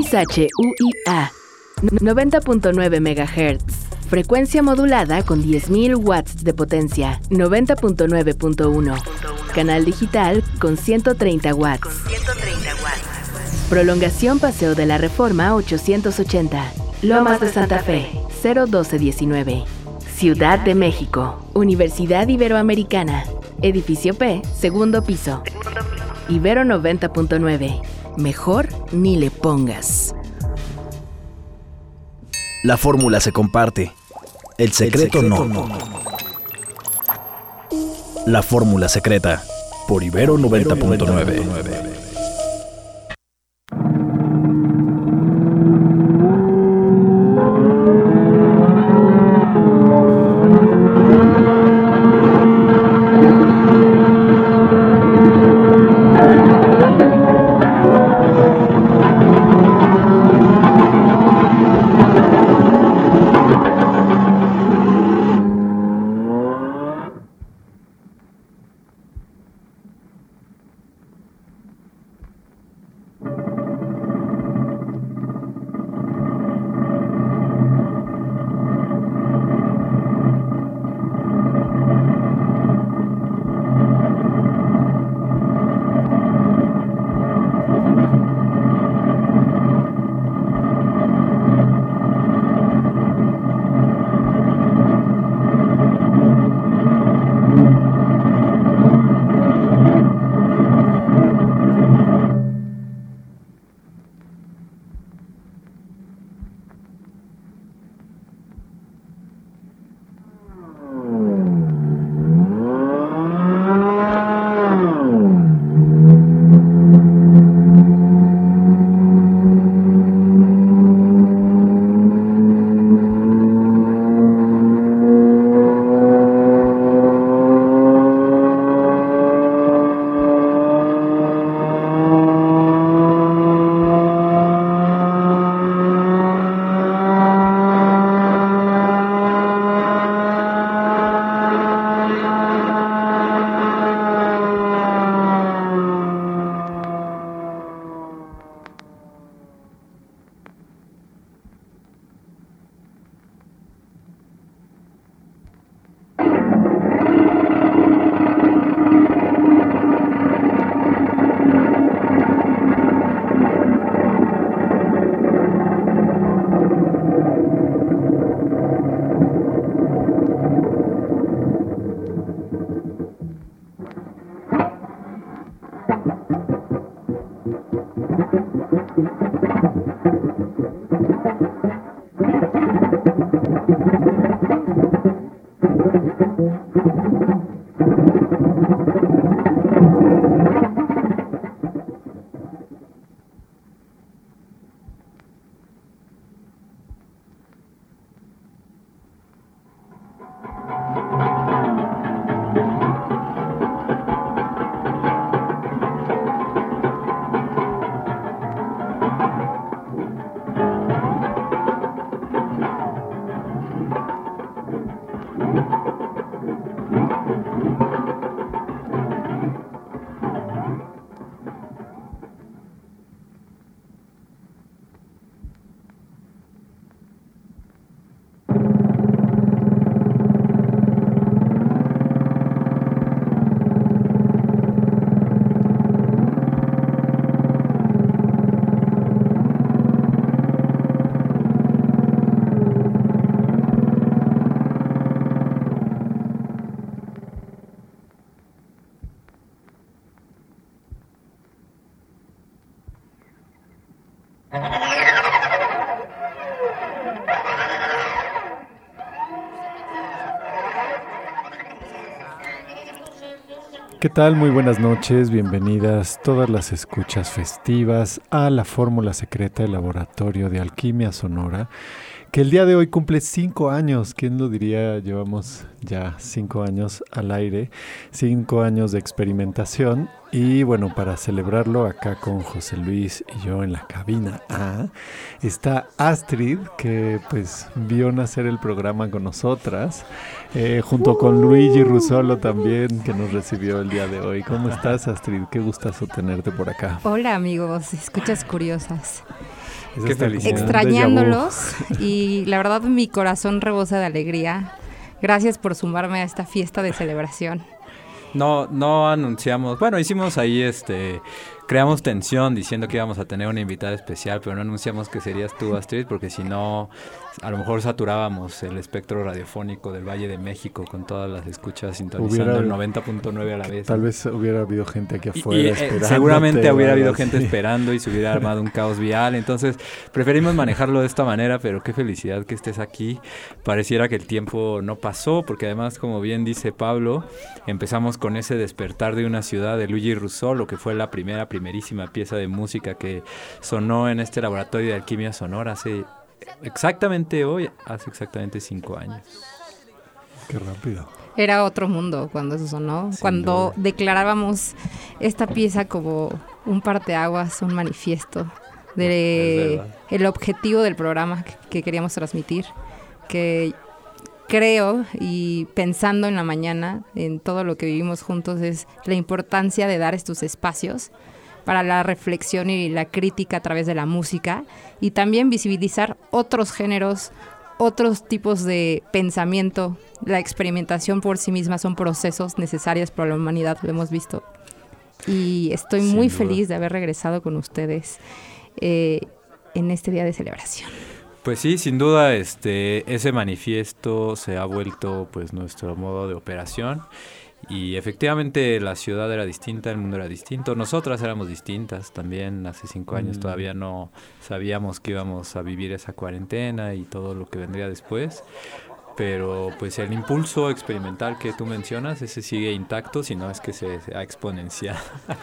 XHUIA 90.9 MHz. Frecuencia modulada con 10.000 watts de potencia. 90.9.1. Canal digital con 130 watts. Prolongación Paseo de la Reforma 880. Lomas de Santa Fe 01219. Ciudad de México. Universidad Iberoamericana. Edificio P, segundo piso. Ibero 90.9. Mejor ni le pongas. La fórmula se comparte. El secreto no. La fórmula secreta. Por Ibero 90.9. ¿Qué tal? Muy buenas noches, bienvenidas todas las escuchas festivas a la fórmula secreta del Laboratorio de Alquimia Sonora, que el día de hoy cumple 5 años. ¿Quién lo diría? Llevamos ya 5 años al aire, 5 años de experimentación Y bueno, para celebrarlo acá con José Luis y yo en la cabina A, está Astrid, que pues vio nacer el programa con nosotras, junto con Luigi Russolo también, que nos recibió el día de hoy. ¿Cómo estás, Astrid? Qué gustazo tenerte por acá. Hola amigos, escuchas curiosas. Qué felicidad. Extrañándolos y la verdad mi corazón rebosa de alegría. Gracias por sumarme a esta fiesta de celebración. No anunciamos, bueno, hicimos ahí creamos tensión diciendo que íbamos a tener una invitada especial, pero no anunciamos que serías tú, Astrid, porque si no, a lo mejor saturábamos el espectro radiofónico del Valle de México con todas las escuchas sintonizando el 90.9 a la vez. Tal vez hubiera habido gente aquí afuera esperando. Seguramente hubiera habido gente esperando y se hubiera armado un caos vial, entonces preferimos manejarlo de esta manera, pero qué felicidad que estés aquí. Pareciera que el tiempo no pasó, porque además, como bien dice Pablo, empezamos con ese despertar de una ciudad de Luigi Russolo, que fue la primerísima pieza de música que sonó en este laboratorio de alquimia sonora hace exactamente 5 años. Qué rápido. Era otro mundo cuando eso sonó, Sin cuando duda. declarábamos esta pieza como un parteaguas, un manifiesto Es de verdad. el objetivo del programa que queríamos transmitir, que creo, y pensando en la mañana, en todo lo que vivimos juntos, es la importancia de dar estos espacios para la reflexión y la crítica a través de la música, y también visibilizar otros géneros, otros tipos de pensamiento. La experimentación por sí misma son procesos necesarios para la humanidad, lo hemos visto. Y estoy Sin muy duda. feliz de haber regresado con ustedes en este día de celebración. Pues sí, sin duda, ese manifiesto se ha vuelto pues nuestro modo de operación. Y efectivamente la ciudad era distinta, el mundo era distinto, nosotras éramos distintas también. Hace 5 años todavía no sabíamos que íbamos a vivir esa cuarentena y todo lo que vendría después, pero pues el impulso experimental que tú mencionas, ese sigue intacto, si no es que se ha exponenciado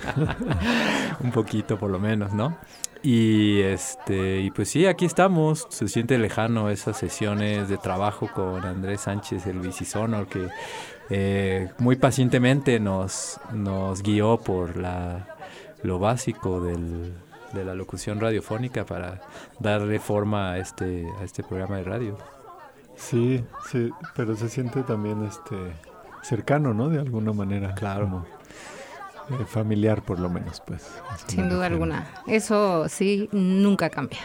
un poquito por lo menos, ¿no? Y pues sí, aquí estamos. Se siente lejano esas sesiones de trabajo con Andrés Sánchez, el Bicisonor, que muy pacientemente nos guió por lo básico de la locución radiofónica para darle forma a este programa de radio. Sí, pero se siente también cercano, ¿no? De alguna manera. Claro. Como, familiar, por lo menos, pues. Sin duda alguna. Eso sí, nunca cambia.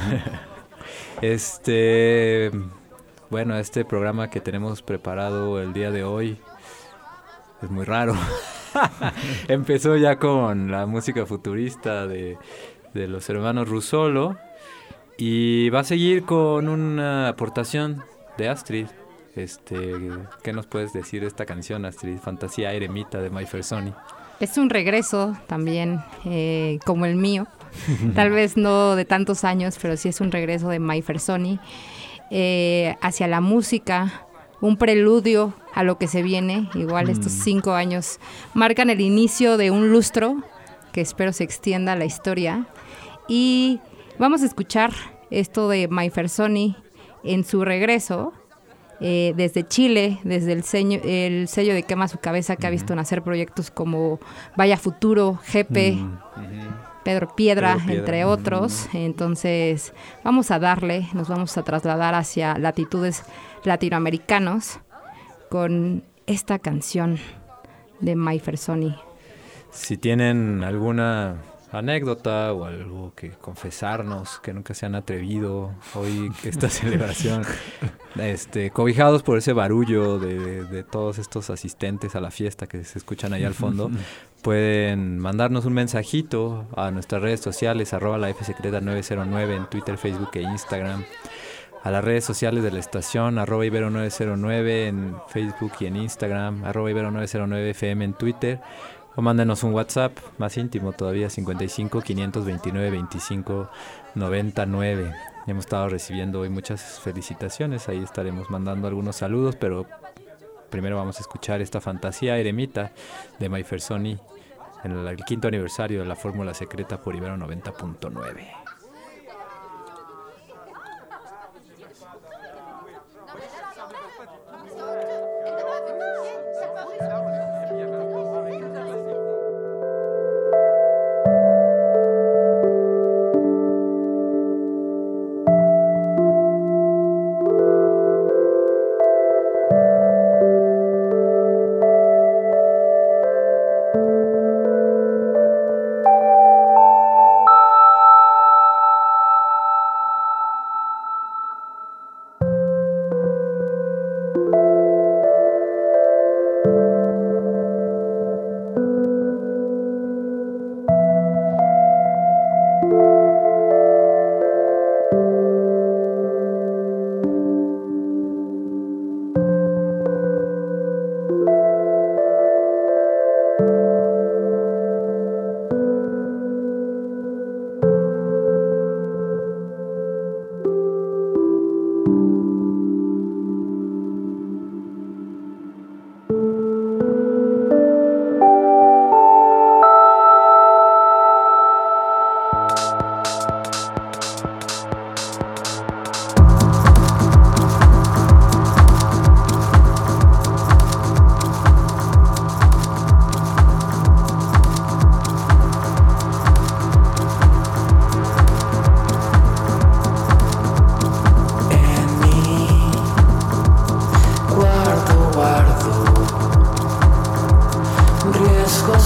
Bueno, este programa que tenemos preparado el día de hoy es muy raro. Empezó ya con la música futurista de los hermanos Russolo y va a seguir con una aportación de Astrid. ¿Qué nos puedes decir de esta canción, Astrid? Fantasía Eremita de My Fair Sony. Es un regreso también, como el mío. Tal vez no de tantos años, pero sí es un regreso de My Fair Sony hacia la música, un preludio a lo que se viene. Igual estos 5 años marcan el inicio de un lustro que espero se extienda a la historia. Y vamos a escuchar esto de My Fair Sony en su regreso desde Chile, desde el sello de Quema Su Cabeza, que ha visto nacer proyectos como Vaya Futuro, GP, Pedro Piedra, entre otros. Entonces vamos a nos vamos a trasladar hacia latitudes latinoamericanos con esta canción de My Fair Sony. Si tienen alguna anécdota o algo que confesarnos, que nunca se han atrevido hoy, esta celebración, cobijados por ese barullo de todos estos asistentes a la fiesta que se escuchan allá al fondo, pueden mandarnos un mensajito a nuestras redes sociales, @lafsecreta909 en Twitter, Facebook e Instagram, a las redes sociales de la estación, @ibero909 en Facebook y en Instagram, @ibero909fm en Twitter, o mándenos un WhatsApp más íntimo todavía, 55 529 25 99. Hemos estado recibiendo hoy muchas felicitaciones, ahí estaremos mandando algunos saludos, pero primero vamos a escuchar esta Fantasía Eremita de My Fair Sony en el 5º aniversario de la Fórmula Secreta por Ibero 90.9.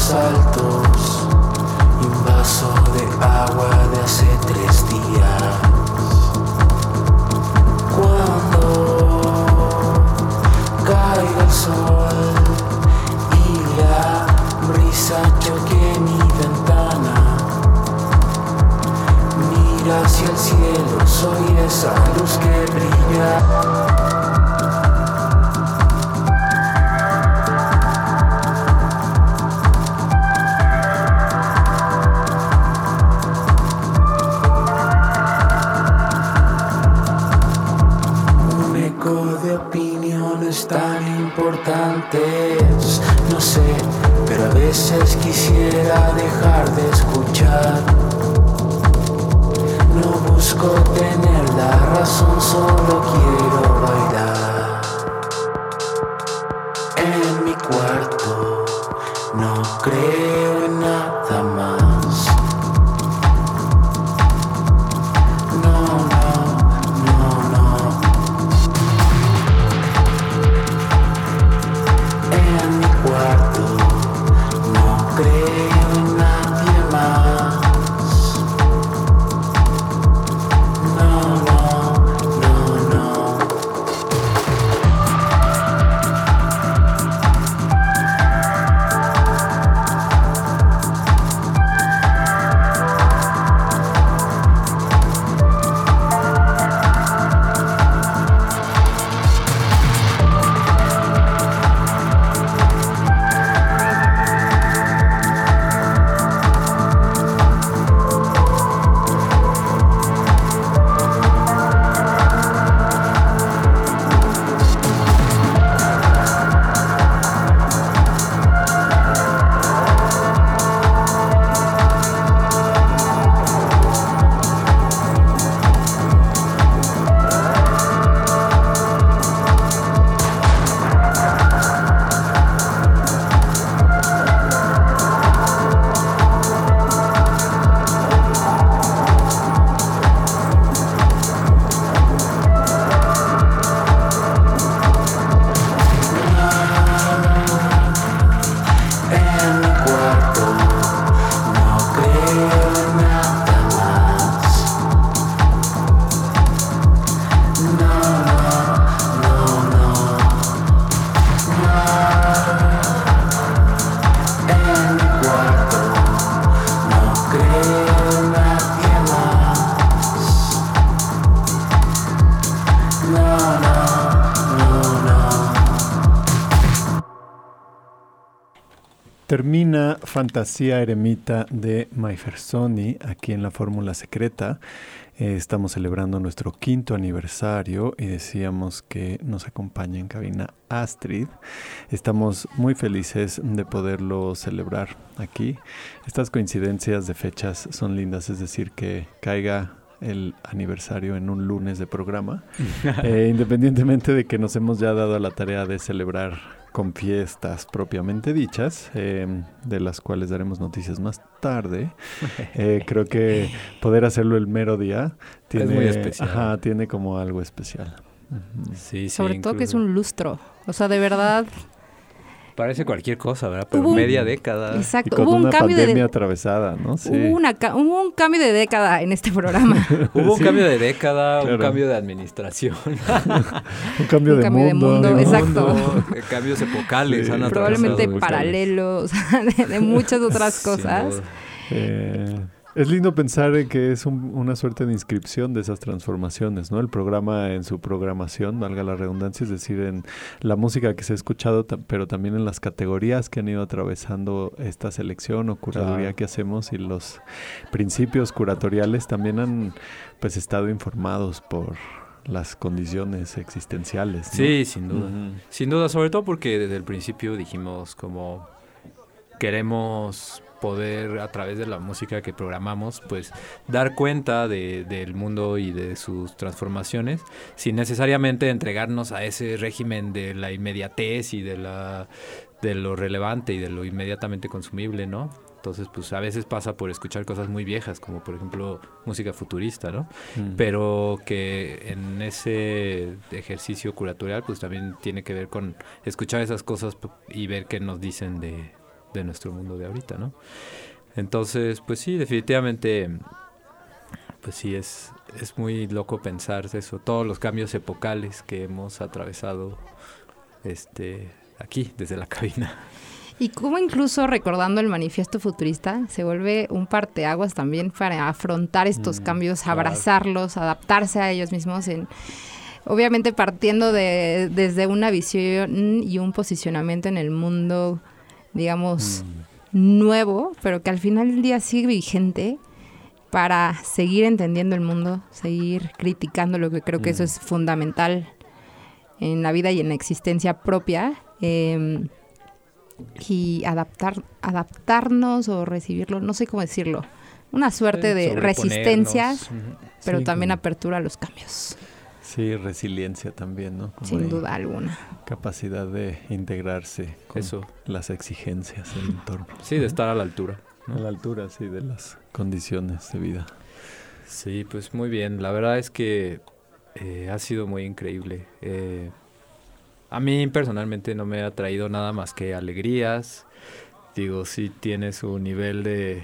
los altos y un vaso de agua de hace 3 días. Cuando caiga el sol y la brisa choque mi ventana, mira hacia el cielo, soy esa luz que brilla. Tan importantes, no sé, pero a veces quisiera dejar de escuchar. No busco tener la razón, solo quiero bailar. En mi cuarto no creo en nada más. Termina Fantasía Eremita de Maifersoni aquí en la Fórmula Secreta. Estamos celebrando nuestro 5º aniversario y decíamos que nos acompaña en cabina Astrid. Estamos muy felices de poderlo celebrar aquí. Estas coincidencias de fechas son lindas, es decir, que caiga el aniversario en un lunes de programa, independientemente de que nos hemos ya dado a la tarea de celebrar con fiestas propiamente dichas, de las cuales daremos noticias más tarde. Creo que poder hacerlo el mero día tiene, es muy especial. Ajá, tiene como algo especial. Sí, sobre todo que es un lustro. O sea, de verdad. Parece cualquier cosa, ¿verdad? Pero media década. Exacto. Y con hubo un una cambio pandemia atravesada, ¿no? Sí. Hubo un cambio de década en este programa. Hubo un cambio de década, claro. Un cambio de administración. un cambio de mundo. Exacto. Cambios epocales. Sí, han Probablemente atravesado. paralelos, de muchas otras cosas. Es lindo pensar en que es una suerte de inscripción de esas transformaciones, ¿no? El programa en su programación, valga la redundancia, es decir, en la música que se ha escuchado, pero también en las categorías que han ido atravesando esta selección o curaduría que hacemos, y los principios curatoriales también han pues estado informados por las condiciones existenciales, ¿no? Sí, sin duda. Sin duda, sobre todo porque desde el principio dijimos como queremos poder, a través de la música que programamos, pues dar cuenta del mundo y de sus transformaciones, sin necesariamente entregarnos a ese régimen de la inmediatez y de lo relevante y de lo inmediatamente consumible, ¿no? Entonces, pues a veces pasa por escuchar cosas muy viejas, como por ejemplo música futurista, ¿no? Pero que en ese ejercicio curatorial, pues también tiene que ver con escuchar esas cosas y ver qué nos dicen de de nuestro mundo de ahorita, ¿no? Entonces, pues sí, definitivamente, pues sí, es muy loco pensar eso, todos los cambios epocales que hemos atravesado aquí, desde la cabina. Y cómo incluso recordando el manifiesto futurista se vuelve un parteaguas también para afrontar estos cambios, abrazarlos, adaptarse a ellos mismos, obviamente partiendo desde una visión y un posicionamiento en el mundo, digamos, nuevo, pero que al final del día sigue vigente para seguir entendiendo el mundo, seguir criticando lo que creo que eso es fundamental en la vida y en la existencia propia, y adaptarnos o recibirlo, no sé cómo decirlo, una suerte de resistencia, pero también apertura a los cambios. Sí, resiliencia también, ¿no? Sin duda alguna. Capacidad de integrarse con las exigencias del entorno. Sí, de estar a la altura, ¿no? A la altura, sí, de las condiciones de vida. Sí, pues muy bien. La verdad es que ha sido muy increíble. A mí personalmente no me ha traído nada más que alegrías. Digo, sí tiene su nivel de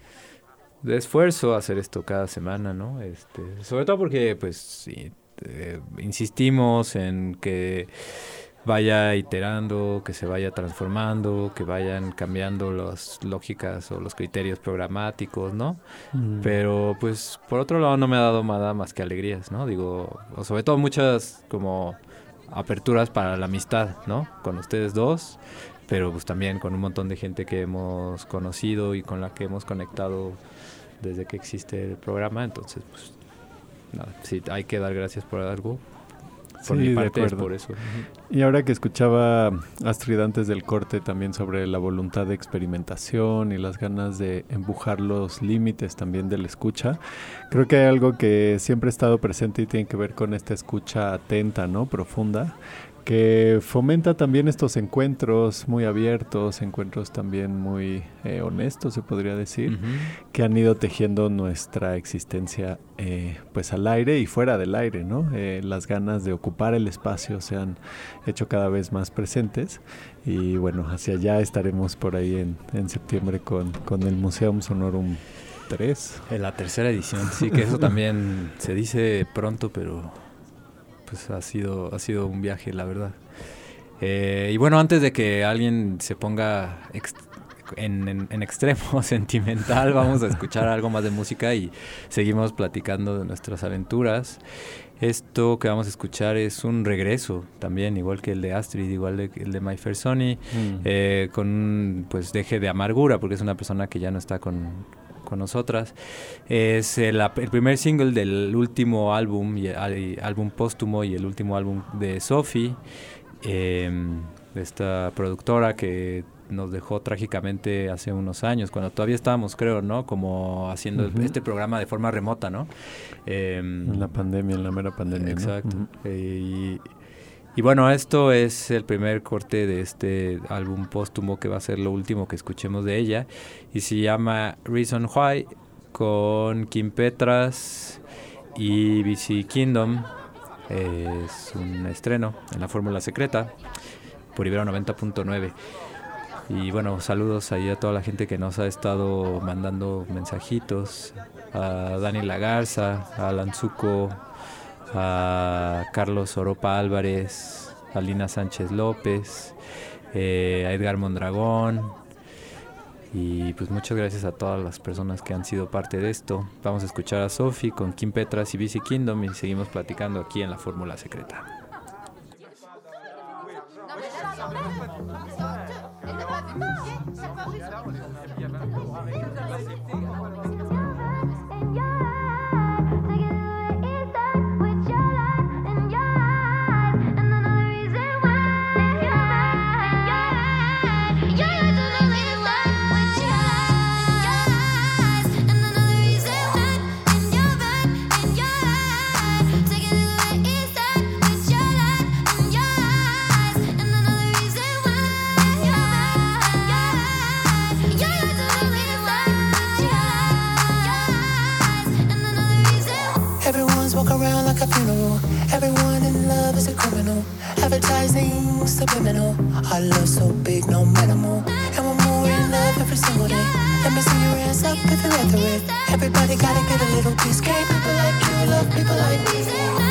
esfuerzo hacer esto cada semana, ¿no? Sobre todo porque, pues, sí, insistimos en que vaya iterando, que se vaya transformando, que vayan cambiando las lógicas o los criterios programáticos, ¿no? Pero, pues, por otro lado no me ha dado nada más que alegrías, ¿no? Digo, sobre todo muchas como aperturas para la amistad, ¿no? Con ustedes dos, pero pues también con un montón de gente que hemos conocido y con la que hemos conectado desde que existe el programa. Entonces, pues, nada, sí, hay que dar gracias por algo. Por mi parte es por eso. Y ahora que escuchaba Astrid antes del corte también sobre la voluntad de experimentación y las ganas de empujar los límites también de la escucha, creo que hay algo que siempre ha estado presente y tiene que ver con esta escucha atenta, ¿no? Profunda, que fomenta también estos encuentros muy abiertos, encuentros también muy honestos, se podría decir, que han ido tejiendo nuestra existencia pues al aire y fuera del aire, ¿no? Las ganas de ocupar el espacio se han hecho cada vez más presentes y bueno, hacia allá estaremos por ahí en septiembre con el Museum Sonorum 3. En la tercera edición, sí, que eso también se dice pronto, pero pues ha sido un viaje, la verdad. Y bueno, antes de que alguien se ponga en extremo sentimental, vamos a escuchar algo más de música y seguimos platicando de nuestras aventuras. Esto que vamos a escuchar es un regreso también, igual que el de Astrid, igual que el de My Fair Sony, con un pues deje de amargura, porque es una persona que ya no está con nosotras. Es el primer single del último álbum, álbum póstumo y el último álbum de Sophie, esta productora que nos dejó trágicamente hace unos años, cuando todavía estábamos, creo, ¿no? Como haciendo este programa de forma remota, ¿no? En la pandemia, en la mera pandemia, exacto. ¿no? Y bueno, esto es el primer corte de este álbum póstumo que va a ser lo último que escuchemos de ella y se llama Reason Why, con Kim Petras y BC Kingdom. Es un estreno en la Fórmula Secreta por Ibero 90.9. Y bueno, saludos ahí a toda la gente que nos ha estado mandando mensajitos, a Dani Lagarza, a Alan Zuko, a Carlos Oropa Álvarez, a Lina Sánchez López, a Edgar Mondragón, y pues muchas gracias a todas las personas que han sido parte de esto. Vamos a escuchar a Sophie con Kim Petras y BC Kingdom y seguimos platicando aquí en la Fórmula Secreta. Like a funeral, everyone in love is a criminal. Advertising subliminal. Our love so big, no minimal. And we're more in every single day. Let me see your hands up if you're into it. Everybody gotta get a little piece. Gay people like you, love people like me.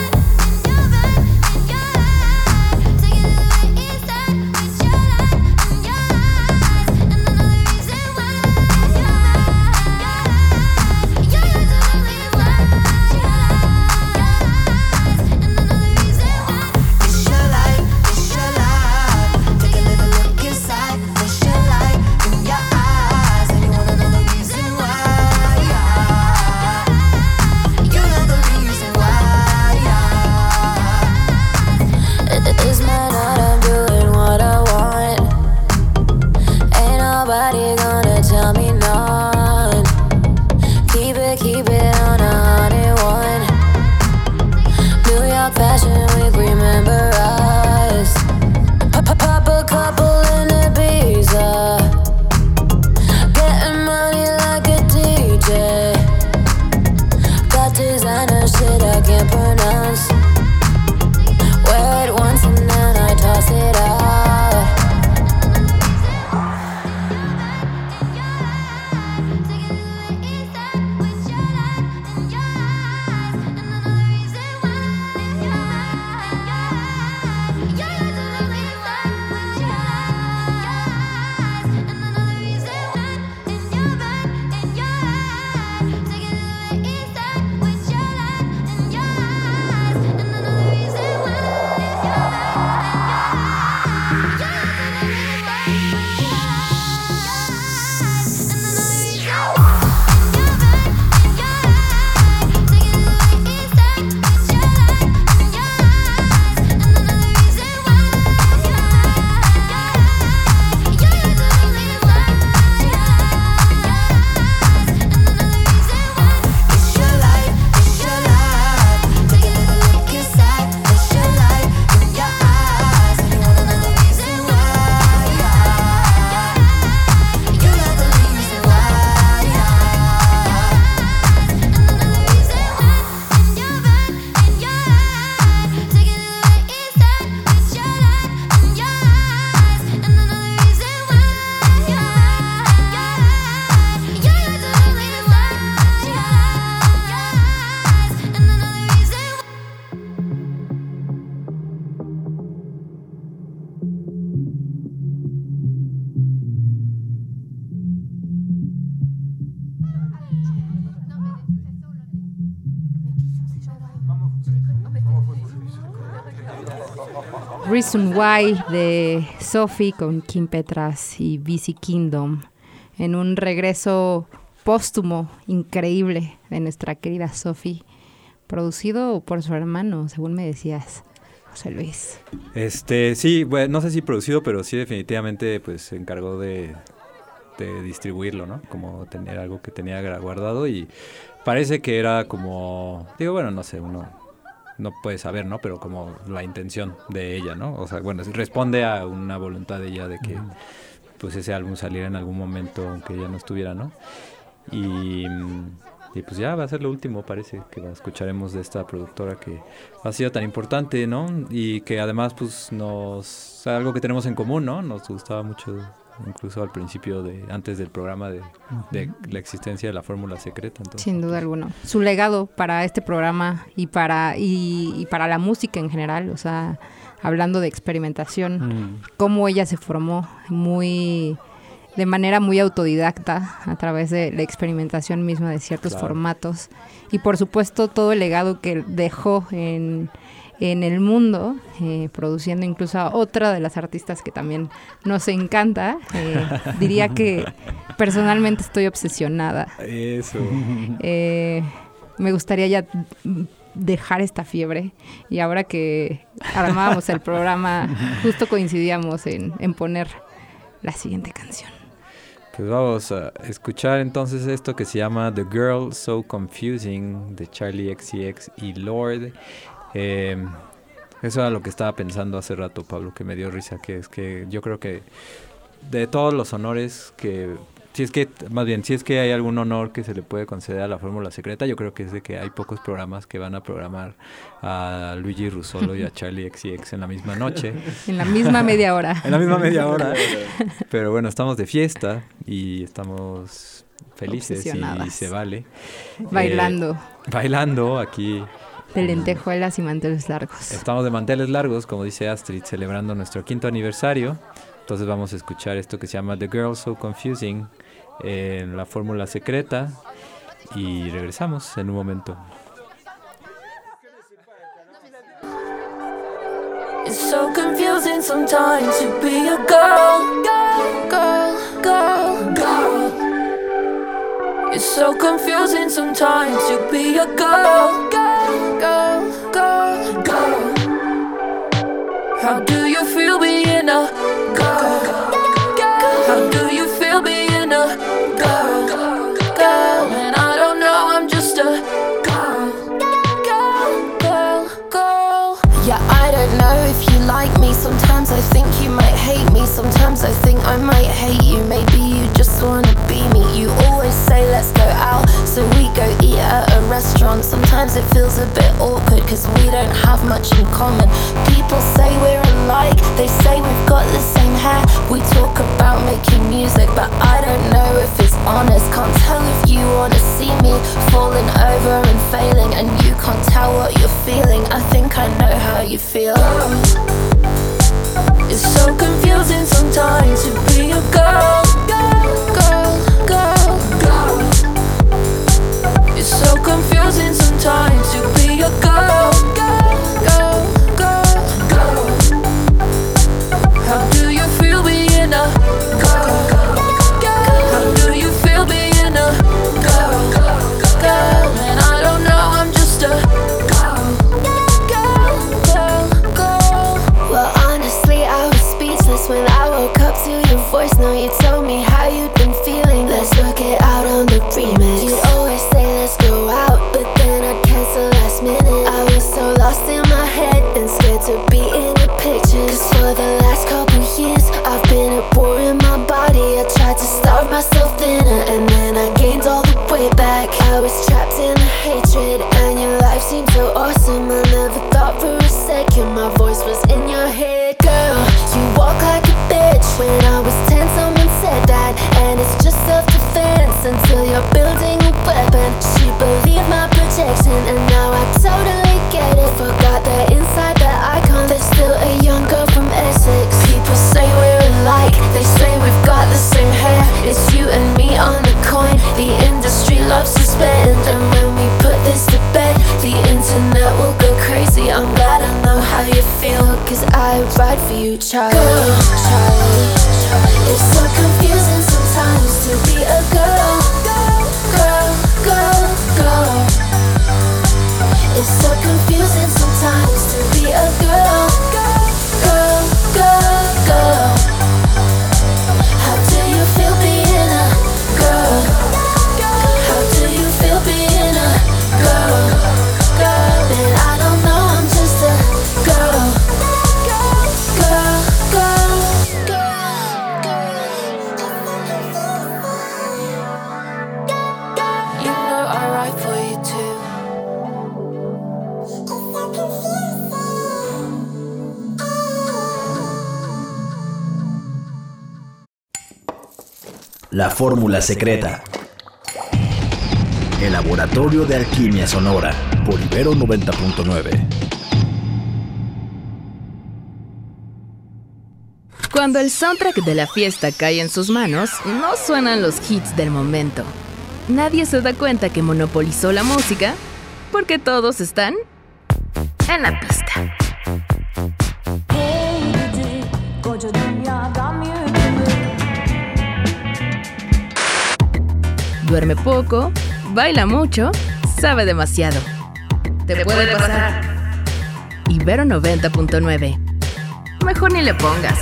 Reason Why de Sophie con Kim Petras y BC Kingdom en un regreso póstumo increíble de nuestra querida Sophie, producido por su hermano, según me decías, José Luis. Sí, bueno, no sé si producido, pero sí definitivamente pues se encargó de distribuirlo, ¿no? Como tener algo que tenía guardado y parece que era como, digo, bueno, no sé, uno no puede saber, ¿no? Pero como la intención de ella, ¿no? O sea, bueno, responde a una voluntad de ella de que pues ese álbum saliera en algún momento aunque ella no estuviera, ¿no? Y pues ya va a ser lo último, parece, que escucharemos de esta productora que ha sido tan importante, ¿no? Y que además pues algo que tenemos en común, ¿no? Nos gustaba mucho, incluso al principio, antes del programa, de la existencia de la fórmula secreta. Entonces, sin duda alguna. Su legado para este programa y para la música en general, o sea, hablando de experimentación, cómo ella se formó de manera muy autodidacta a través de la experimentación misma de ciertos formatos, y por supuesto todo el legado que dejó en el mundo, produciendo incluso a otra de las artistas que también nos encanta. Diría que personalmente estoy obsesionada. Eso. Me gustaría ya dejar esta fiebre, y ahora que armábamos el programa justo coincidíamos en poner la siguiente canción. Pues vamos a escuchar entonces esto que se llama The Girl So Confusing de Charli XCX y Lorde. Eso era lo que estaba pensando hace rato, Pablo, que me dio risa, que es que yo creo que de todos los honores que si es que hay algún honor que se le puede conceder a la fórmula secreta, yo creo que es de que hay pocos programas que van a programar a Luigi Russolo y a Charlie XCX en la misma noche. En la misma media hora. En la misma media hora. Pero bueno, estamos de fiesta y estamos felices y se vale. Bailando aquí. De lentejuelas y manteles largos. Estamos de manteles largos, como dice Astrid, celebrando nuestro 5º aniversario. Entonces vamos a escuchar esto que se llama The Girl So Confusing en la fórmula secreta y regresamos en un momento. It's so confusing sometimes to be a girl, girl, girl, girl. It's so confusing sometimes to be a girl, girl, girl, girl, girl. How do you feel being a girl? How do you feel being a girl? Girl, and I don't know, I'm just a girl, girl, girl, girl. Yeah, I don't know if you like me. Sometimes I think you might hate me. Sometimes I think I might hate you. Maybe you just wanna be me. You always say let's go out, so we go eat at a restaurant. Sometimes it feels a bit awkward cause we don't have much in common. People say we're alike, they say we've got the same hair. We talk about making music, but I don't know if it's honest. Can't tell if you wanna see me falling over and failing, and you can't tell what you're feeling. I think I know how you feel. It's so confusing sometimes to be a girl, girl, girl, girl, girl. It's so confusing sometimes to be a girl, girl, girl, girl, girl. How do you feel being a girl, girl? How do you feel being a girl, girl? And I don't know, I'm just a girl, girl, girl, girl. Well, honestly, I was speechless when I woke up to your voice. Now you told me how you'd been feeling. Let's work it out on the remix. You'd always say let's go out, but then I'd cancel last minute. I was so lost in my head and scared to be in the pictures. Cause for the last couple years I've been a bore in my body. I tried to starve myself thinner, and then I gained all the way back. I was trapped in the hatred, and your life seemed so awesome. I never thought for a second my voice was in your head. Girl, you walk like a bitch. When I was 10 someone said that, and it's just self-defense until you're building a weapon. She believed my protection, and now I totally get it. Forgot that inside that icon there's still a young girl from Essex. People say we're alike, they say we've got the same hair. It's you and me on the coin, the industry loves to spend. And when we put this to bed, the internet will go crazy. I'm glad I know how you feel, cause I ride for you, Charlie. Girl, Charlie. It's so confusing sometimes to be a girl, girl, girl, girl. It's so confusing sometimes to be a girl, girl, girl, girl. How do you feel being a girl? How do you feel being a girl, girl? And I don't know, I'm just a girl, girl, girl, girl. You know I write for you too. La fórmula secreta. El laboratorio de alquimia sonora por Ibero 90.9. Cuando el soundtrack de la fiesta cae en sus manos, no suenan los hits del momento. Nadie se da cuenta que monopolizó la música porque todos están en la pista. Duerme poco, baila mucho, sabe demasiado. Te puede pasar. Ibero 90.9. Mejor ni le pongas.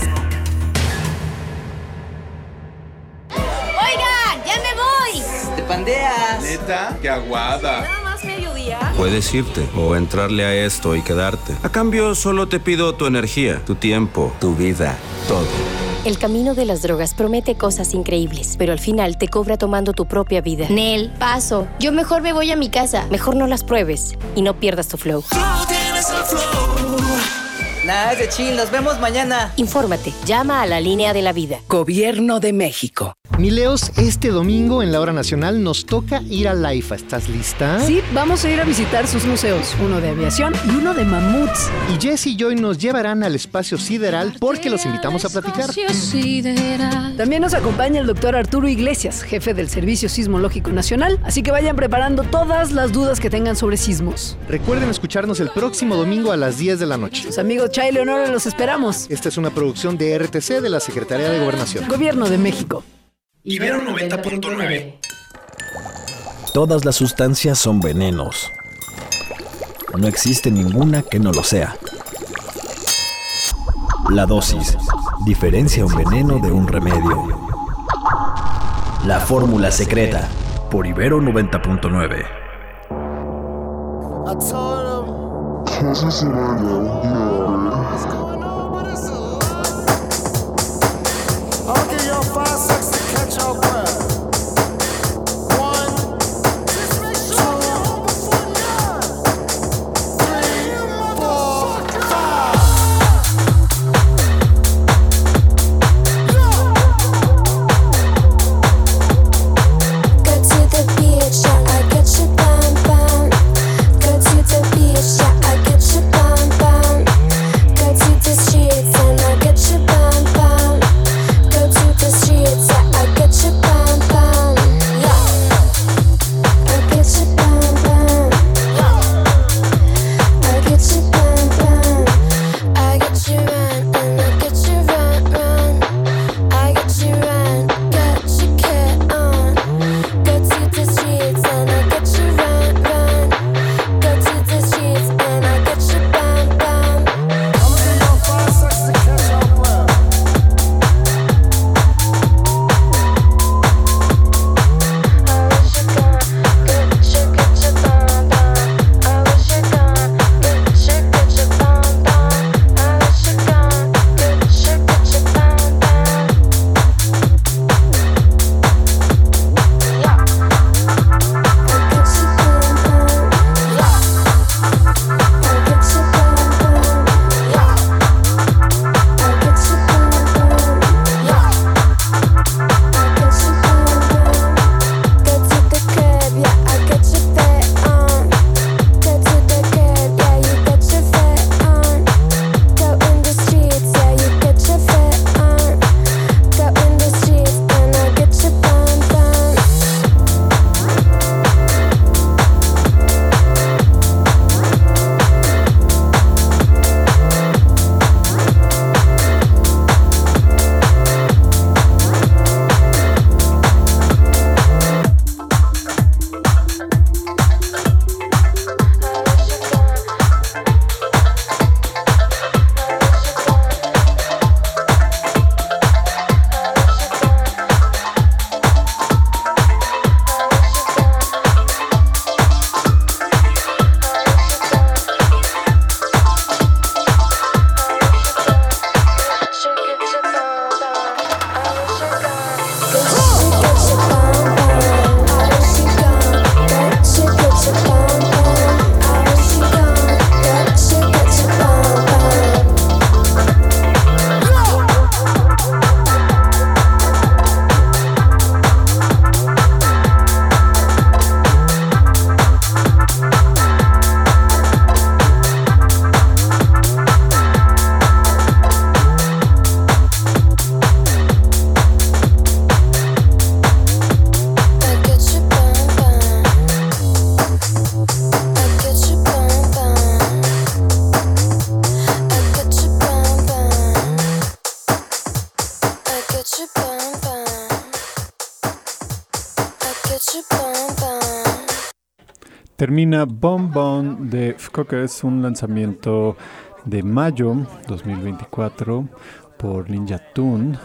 ¡Oigan! ¡Ya me voy! ¡Te pandeas! ¿Neta? ¡Qué aguada! ¿Nada más mediodía? Puedes irte o entrarle a esto y quedarte. A cambio, solo te pido tu energía, tu tiempo, tu vida, todo. El camino de las drogas promete cosas increíbles, pero al final te cobra tomando tu propia vida. Nel, paso. Yo mejor me voy a mi casa. Mejor no las pruebes y no pierdas tu flow. Nada, es de chill. Nos vemos mañana. Infórmate. Llama a la línea de la vida. Gobierno de México. Mileos, este domingo en la hora nacional nos toca ir a la IFA. ¿Estás lista? Sí, vamos a ir a visitar sus museos, uno de aviación y uno de mamuts. Y Jess y Joy nos llevarán al espacio sideral porque los invitamos a platicar. También nos acompaña el doctor Arturo Iglesias, jefe del Servicio Sismológico Nacional, así que vayan preparando todas las dudas que tengan sobre sismos. Recuerden escucharnos el próximo domingo a las 10 de la noche. Sus amigos Chay y Leonora los esperamos. Esta es una producción de RTC de la Secretaría de Gobernación. Gobierno de México. Ibero 90.9. Todas las sustancias son venenos. No existe ninguna que no lo sea. La dosis diferencia un veneno de un remedio. La fórmula secreta por Ibero 90.9. Termina Bon Bon de Fcoca, es un lanzamiento de mayo 2024 por Ninja Tune.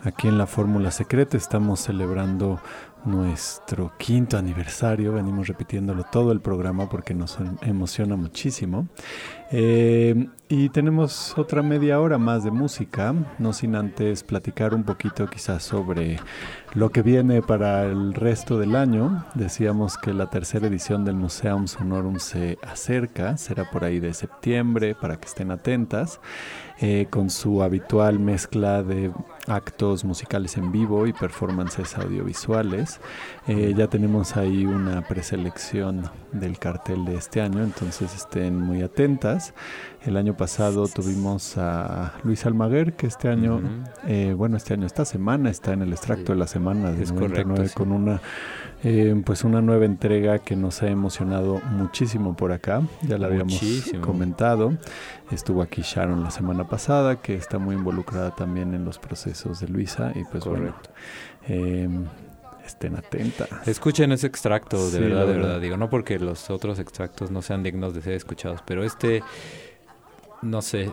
aquí en la Fórmula Secreta. Estamos celebrando nuestro 5º aniversario. Venimos repitiéndolo todo el programa porque nos emociona muchísimo. Y tenemos otra media hora más de música, no sin antes platicar un poquito quizás sobre lo que viene para el resto del año. Decíamos que la 3ª edición del Museum Sonorum se acerca, será por ahí de septiembre, para que estén atentas, con su habitual mezcla de actos musicales en vivo y performances audiovisuales. Ya tenemos ahí una preselección del cartel de este año, entonces estén muy atentas. El año pasado tuvimos a Luis Almaguer, que este año, esta semana está en el extracto de la semana de 99, correcto, sí, con una nueva entrega que nos ha emocionado muchísimo por acá. Ya la habíamos comentado. Estuvo aquí Sharon la semana pasada, que está muy involucrada también en los procesos de Luisa, y pues correcto. Estén atentas. Escuchen ese extracto, de verdad. Digo, no porque los otros extractos no sean dignos de ser escuchados, pero no sé,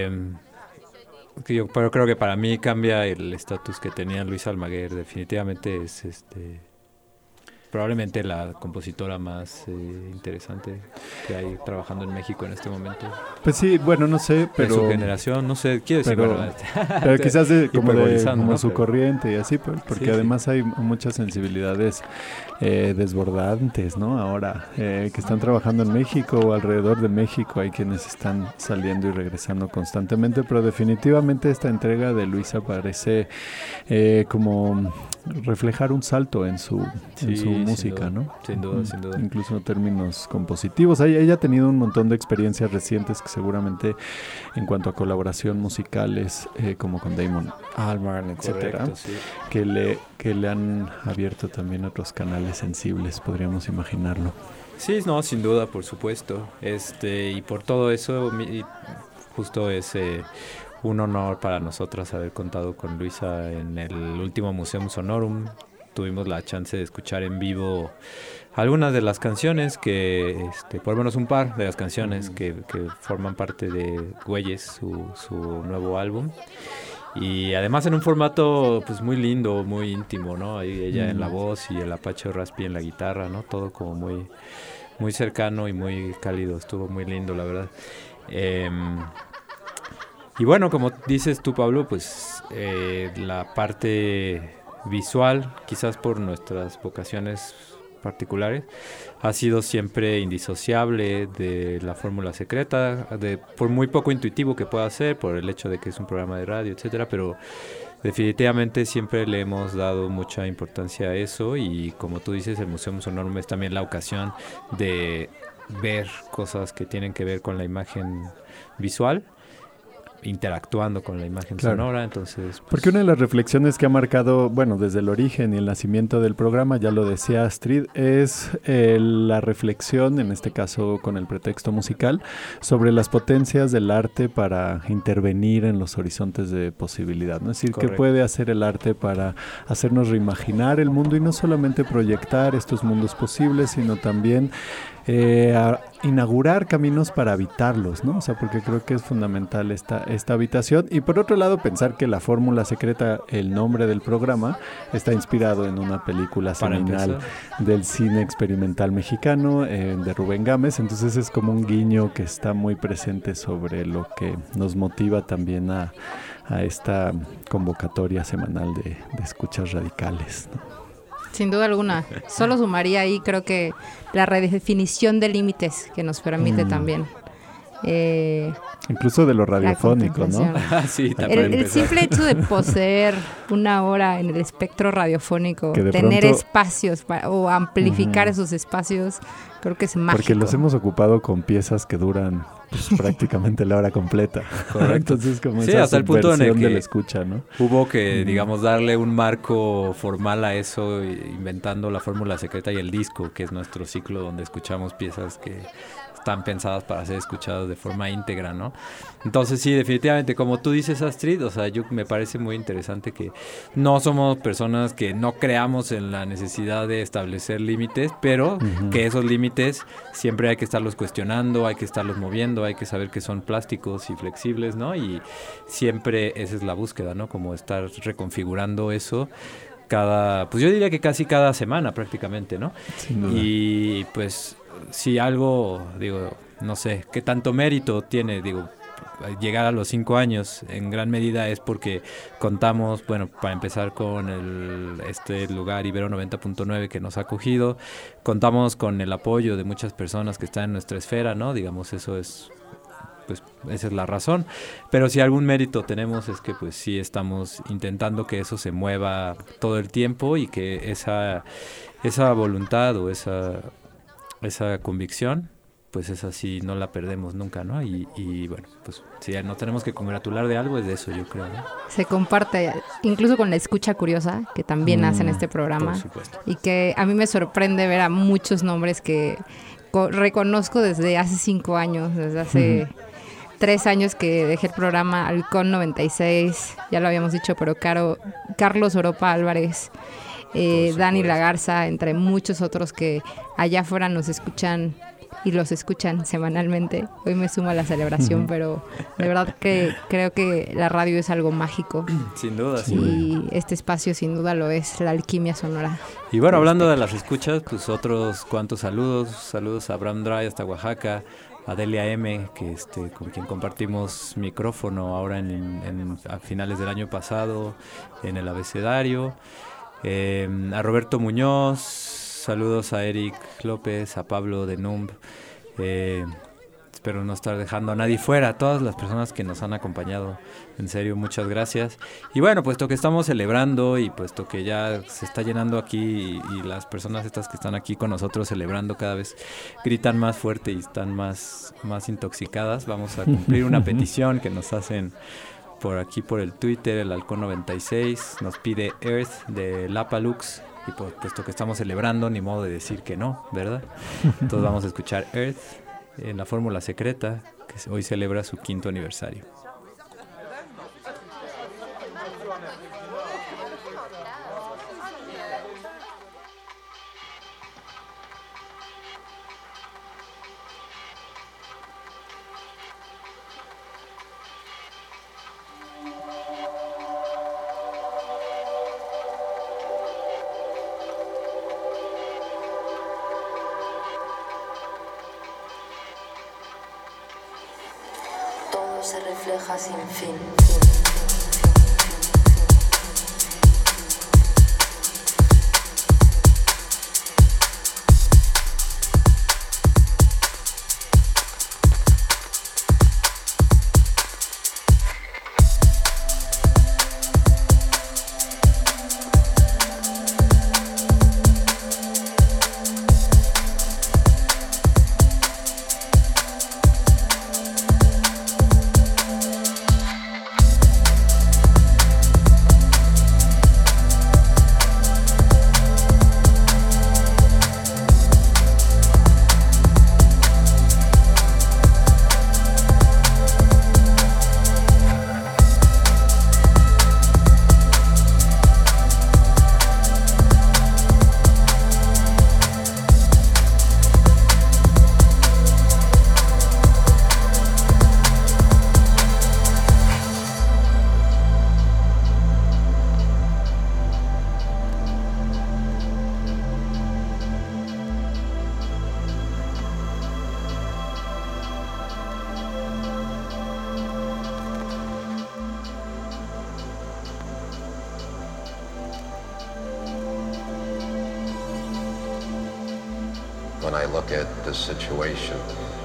pero creo que para mí cambia el estatus que tenía Luis Almaguer. Definitivamente es probablemente la compositora más interesante que hay trabajando en México en este momento. Pues sí, bueno, no sé, pero... De su generación, no sé, quiero decir... Pero quizás como su corriente y así, pues, porque además hay muchas sensibilidades desbordantes, ¿no? Ahora, que están trabajando en México o alrededor de México, hay quienes están saliendo y regresando constantemente, pero definitivamente esta entrega de Luisa parece como reflejar un salto en su música, ¿no? Sin duda. Incluso en términos compositivos. Ella ha tenido un montón de experiencias recientes que seguramente en cuanto a colaboración musicales, como con Damon Albarn, etcétera, sí, que le han abierto también otros canales sensibles, podríamos imaginarlo. Sí, no, sin duda, por supuesto. Y por todo eso, justo es un honor para nosotras haber contado con Luisa en el último Museum Sonorum. Tuvimos la chance de escuchar en vivo algunas de las canciones por lo menos un par de las canciones que forman parte de Güeyes, su nuevo álbum. Y además en un formato pues muy lindo, muy íntimo, ¿no? Ahí ella en la voz y el Apache Raspi en la guitarra, ¿no? Todo como muy, muy cercano y muy cálido. Estuvo muy lindo, la verdad. Y bueno, como dices tú, Pablo, pues la parte visual, quizás por nuestras vocaciones particulares, ha sido siempre indisociable de la Fórmula Secreta, por muy poco intuitivo que pueda ser, por el hecho de que es un programa de radio, etcétera, pero definitivamente siempre le hemos dado mucha importancia a eso, y como tú dices, el Museum Sonorum es también la ocasión de ver cosas que tienen que ver con la imagen visual, interactuando con la imagen sonora, entonces... Pues, porque una de las reflexiones que ha marcado, bueno, desde el origen y el nacimiento del programa, ya lo decía Astrid, es la reflexión, en este caso con el pretexto musical, sobre las potencias del arte para intervenir en los horizontes de posibilidad, ¿no? Es decir, correcto, ¿qué puede hacer el arte para hacernos reimaginar el mundo y no solamente proyectar estos mundos posibles, sino también a inaugurar caminos para habitarlos, ¿no? O sea, porque creo que es fundamental esta habitación. Y por otro lado, pensar que la Fórmula Secreta, el nombre del programa, está inspirado en una película seminal del cine experimental mexicano de Rubén Gámez. Entonces es como un guiño que está muy presente sobre lo que nos motiva también a esta convocatoria semanal de escuchas radicales, ¿no? Sin duda alguna. Solo sumaría ahí, creo que la redefinición de límites que nos permite también. Incluso de lo radiofónico, ¿no? Sí, también. El simple hecho de poseer una hora en el espectro radiofónico, tener espacios o amplificar esos espacios, creo que es mágico. Porque los hemos ocupado con piezas que duran prácticamente la hora completa. Correcto. Entonces, como esa hasta el punto en el que de la escucha, ¿no? Hubo que, digamos, darle un marco formal a eso, inventando la Fórmula Secreta y el disco, que es nuestro ciclo donde escuchamos piezas que están pensadas para ser escuchadas de forma íntegra, ¿no? Entonces sí, definitivamente, como tú dices, Astrid, o sea, me parece muy interesante que no somos personas que no creamos en la necesidad de establecer límites, pero que esos límites siempre hay que estarlos cuestionando, hay que estarlos moviendo, hay que saber que son plásticos y flexibles, ¿no? Y siempre esa es la búsqueda, ¿no? Como estar reconfigurando eso pues yo diría que casi cada semana prácticamente, ¿no? Sin duda. Y pues si algo, digo, no sé, qué tanto mérito tiene, digo, llegar a los 5 años en gran medida es porque contamos, bueno, para empezar con este lugar Ibero 90.9 que nos ha acogido, contamos con el apoyo de muchas personas que están en nuestra esfera, ¿no? Digamos, eso es, pues esa es la razón, pero si algún mérito tenemos es que pues sí estamos intentando que eso se mueva todo el tiempo y que esa voluntad o esa convicción, pues esa sí no la perdemos nunca, ¿no? Y bueno, pues si nos tenemos que congratular de algo es de eso, yo creo, ¿no? Se comparte incluso con la escucha curiosa que también hacen este programa, por supuesto. Y que a mí me sorprende ver a muchos nombres que reconozco desde hace 5 años, desde hace 3 años que dejé el programa, Halcón 96, ya lo habíamos dicho, pero Carlos Oropa Álvarez, Dani Lagarza, entre muchos otros que allá afuera nos escuchan y los escuchan semanalmente. Hoy me sumo a la celebración, pero de verdad que creo que la radio es algo mágico. Sin duda, sí. Y este espacio sin duda lo es, la alquimia sonora. Y bueno, hablando de las escuchas, pues otros cuantos saludos a Abraham Dray hasta Oaxaca, a Delia M, que con quien compartimos micrófono ahora a finales del año pasado en el Abecedario, a Roberto Muñoz, saludos a Eric López, a Pablo de Numb, espero no estar dejando a nadie fuera, a todas las personas que nos han acompañado, en serio, muchas gracias. Y bueno, puesto que estamos celebrando y puesto que ya se está llenando aquí y las personas estas que están aquí con nosotros celebrando cada vez gritan más fuerte y están más intoxicadas, vamos a cumplir una petición que nos hacen por aquí por el Twitter, el Halcón 96, nos pide Earth de Lapalux. Y puesto que estamos celebrando, ni modo de decir que no, ¿verdad? Entonces vamos a escuchar Earth en la Fórmula Secreta, que hoy celebra su 5º aniversario. Se refleja sin fin. When I look at this situation,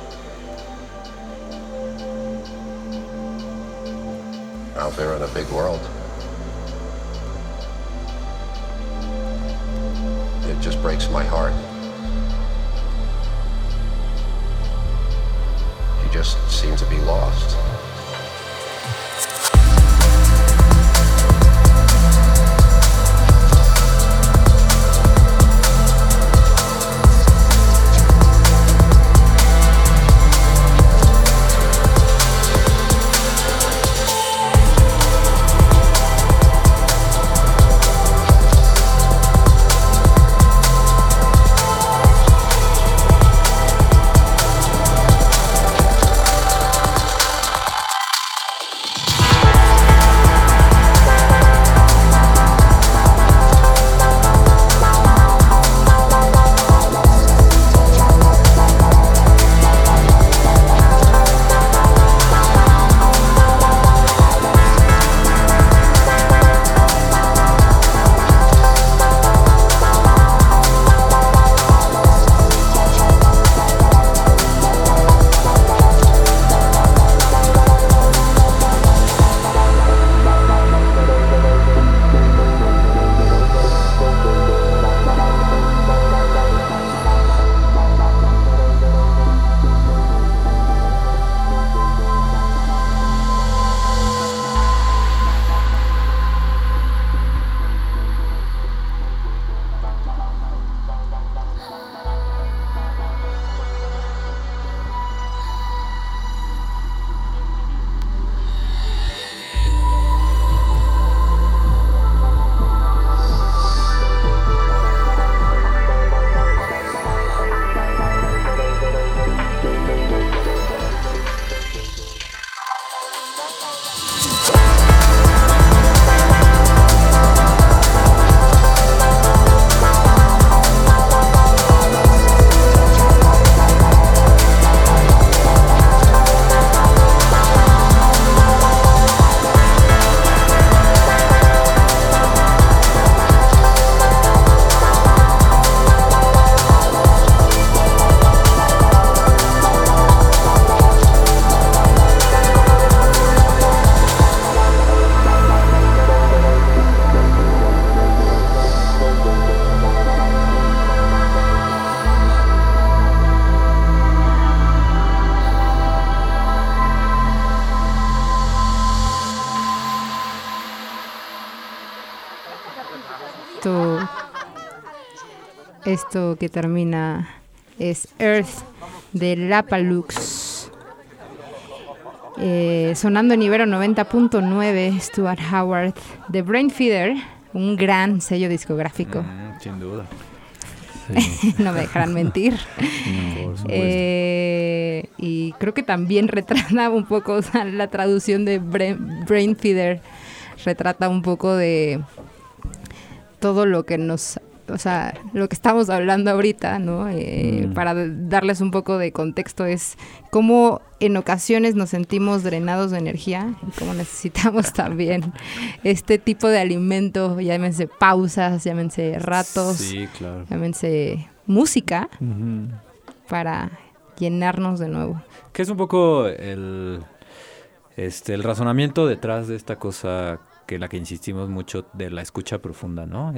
out there in a big world, it just breaks my heart. You just seem to be lost. Esto que termina es Earth de Lapalux. Sonando en Ibero 90.9, Stuart Howard de Brainfeeder, un gran sello discográfico. Sin duda. Sí. No me dejarán mentir. Y creo que también retrata un poco, o sea, la traducción de Brainfeeder retrata un poco de todo lo que o sea, lo que estamos hablando ahorita, ¿no? Para darles un poco de contexto, es cómo en ocasiones nos sentimos drenados de energía y cómo necesitamos también este tipo de alimento, llámense pausas, llámense ratos, sí, claro, llámense música, para llenarnos de nuevo. Que es un poco el razonamiento detrás de esta cosa que la que insistimos mucho de la escucha profunda, ¿no?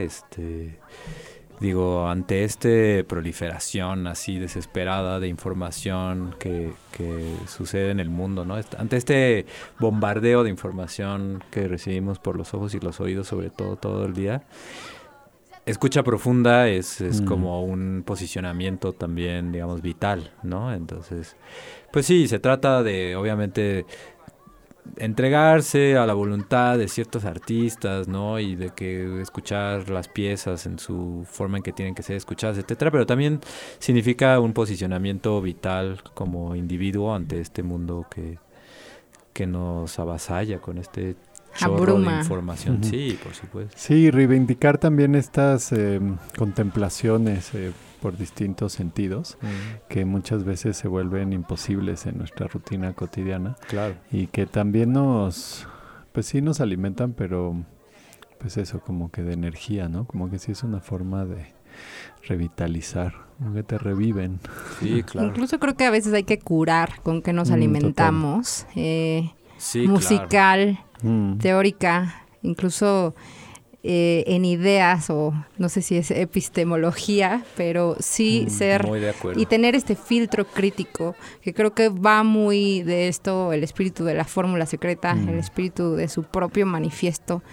Digo, ante proliferación así desesperada de información que sucede en el mundo, ¿no? Ante este bombardeo de información que recibimos por los ojos y los oídos, sobre todo el día, escucha profunda es como un posicionamiento también, digamos, vital, ¿no? Entonces, pues sí, se trata de, obviamente, entregarse a la voluntad de ciertos artistas, ¿no? Y de que escuchar las piezas en su forma en que tienen que ser escuchadas, etcétera, pero también significa un posicionamiento vital como individuo ante este mundo que nos avasalla con este chorro de información. Sí, por supuesto. Sí, reivindicar también estas contemplaciones por distintos sentidos que muchas veces se vuelven imposibles en nuestra rutina cotidiana. Claro. Y que también nos alimentan, pero pues eso, como que de energía, ¿no? Como que sí es una forma de revitalizar, como que te reviven. Sí, claro. Incluso creo que a veces hay que curar con que nos alimentamos. Sí, musical, teórica, incluso en ideas, o no sé si es epistemología, pero sí ser y tener este filtro crítico, que creo que va muy de esto, el espíritu de la fórmula secreta, el espíritu de su propio manifiesto,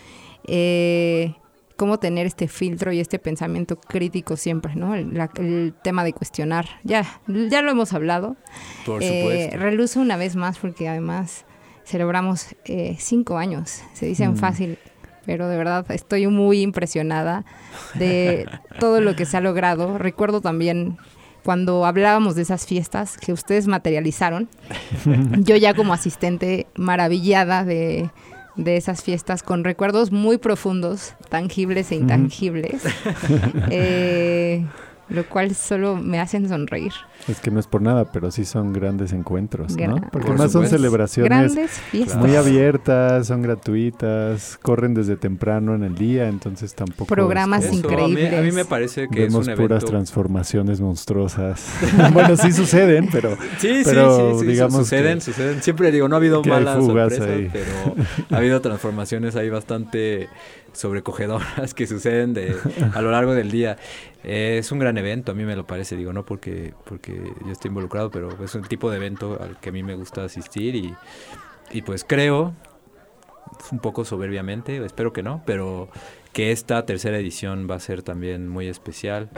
cómo tener este filtro y este pensamiento crítico siempre, ¿no? El tema de cuestionar, ya lo hemos hablado. Por supuesto. Reluce una vez más porque además celebramos 5 años, se dicen fácil, pero de verdad estoy muy impresionada de todo lo que se ha logrado. Recuerdo también cuando hablábamos de esas fiestas que ustedes materializaron, yo ya como asistente maravillada de esas fiestas, con recuerdos muy profundos, tangibles e intangibles, lo cual solo me hacen sonreír. Es que no es por nada, pero sí son grandes encuentros, ¿no? Porque por además son celebraciones grandes fiestas, muy abiertas, son gratuitas, corren desde temprano en el día, entonces tampoco... Programas increíbles. A mí me parece que vemos es un evento... puras transformaciones monstruosas. Bueno, sí suceden, pero... Sí, digamos suceden. Siempre digo, no ha habido malas sorpresas, ahí, pero ha habido transformaciones ahí bastante sobrecogedoras que suceden a lo largo del día. Es un gran evento, a mí me lo parece, digo, no porque yo esté involucrado, pero es un tipo de evento al que a mí me gusta asistir y pues creo, un poco soberbiamente, espero que no, pero que esta tercera edición va a ser también muy especial.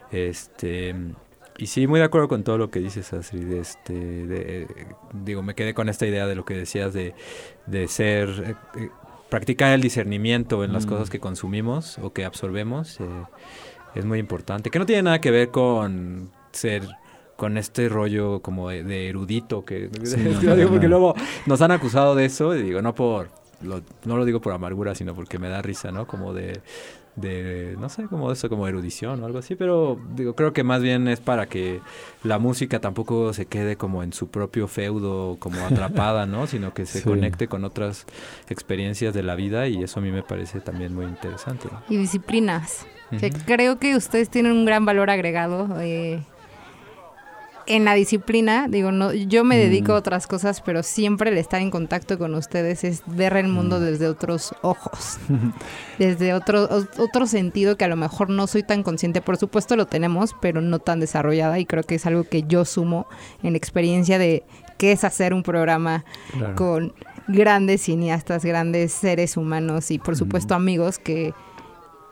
Y sí, muy de acuerdo con todo lo que dices, Astrid. Digo, me quedé con esta idea de lo que decías de ser... practicar el discernimiento en las cosas que consumimos o que absorbemos es muy importante. Que no tiene nada que ver con con este rollo como de erudito que porque luego nos han acusado de eso y digo, no lo digo por amargura, sino porque me da risa, ¿no? Como de no sé, como eso, como erudición o algo así, pero digo, creo que más bien es para que la música tampoco se quede como en su propio feudo, como atrapada, ¿no? Sino que se conecte con otras experiencias de la vida, y eso a mí me parece también muy interesante, ¿no? Y disciplinas, que creo que ustedes tienen un gran valor agregado en la disciplina. Digo, no, yo me dedico a otras cosas, pero siempre el estar en contacto con ustedes es ver el mundo desde otros ojos, desde otro sentido que a lo mejor no soy tan consciente. Por supuesto lo tenemos, pero no tan desarrollada, y creo que es algo que yo sumo en la experiencia de qué es hacer un programa con grandes cineastas, grandes seres humanos y por supuesto amigos que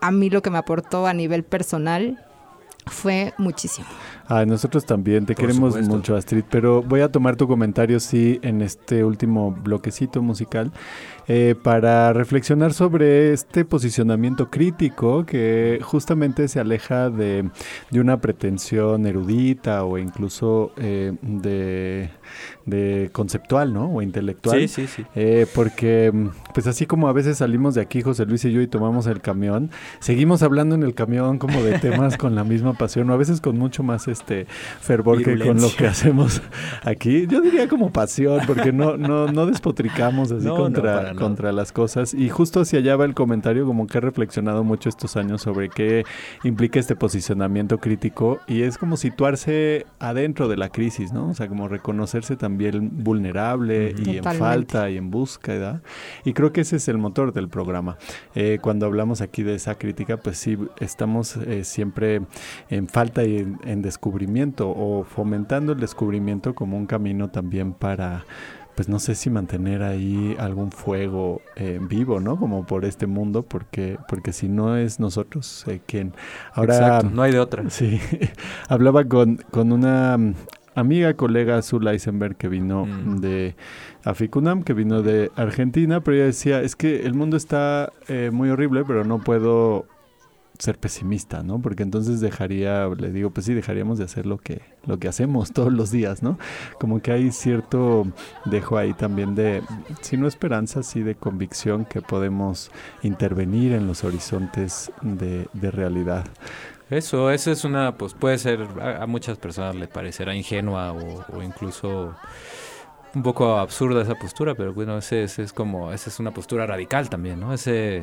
a mí lo que me aportó a nivel personal fue muchísimo. Nosotros también, te queremos mucho, Astrid, pero voy a tomar tu comentario, sí, en este último bloquecito musical, para reflexionar sobre este posicionamiento crítico que justamente se aleja de una pretensión erudita o incluso de conceptual, ¿no? O intelectual. Sí. Porque, pues así como a veces salimos de aquí, José Luis y yo, y tomamos el camión, seguimos hablando en el camión como de temas con la misma pasión, o a veces con mucho más fervor que con lo que hacemos aquí. Yo diría como pasión, porque no despotricamos así contra las cosas. Y justo hacia allá va el comentario, como que he reflexionado mucho estos años sobre qué implica este posicionamiento crítico, y es como situarse adentro de la crisis, ¿no? O sea, como reconocerse también vulnerable y en falta y en búsqueda. Y creo que ese es el motor del programa. Cuando hablamos aquí de esa crítica, pues sí, estamos siempre en falta y en descubrimiento, o fomentando el descubrimiento como un camino también para, pues no sé si mantener ahí algún fuego vivo, ¿no? Como por este mundo, porque si no es nosotros, ¿quién? Ahora, exacto, no hay de otra. Sí, hablaba con una amiga, colega, Azul Eisenberg, que vino de Aficunam, que vino de Argentina, pero ella decía, es que el mundo está muy horrible, pero no puedo ser pesimista, ¿no? Porque entonces le digo, pues sí, dejaríamos de hacer lo que hacemos todos los días, ¿no? Como que hay cierto dejo ahí también de, si no esperanza, sí de convicción que podemos intervenir en los horizontes de realidad. Eso es una, pues puede ser, a muchas personas le parecerá ingenua o incluso un poco absurda esa postura, pero bueno, esa es una postura radical también, ¿no?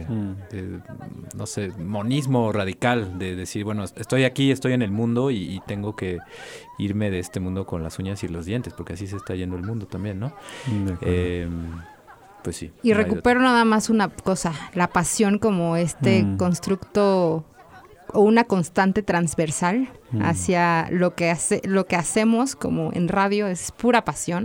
No sé, monismo radical de decir, bueno, estoy aquí, estoy en el mundo y tengo que irme de este mundo con las uñas y los dientes, porque así se está yendo el mundo también, ¿no? Pues sí. Y recupero nada más una cosa, la pasión como constructo o una constante transversal hacia lo que hacemos, como en radio, es pura pasión.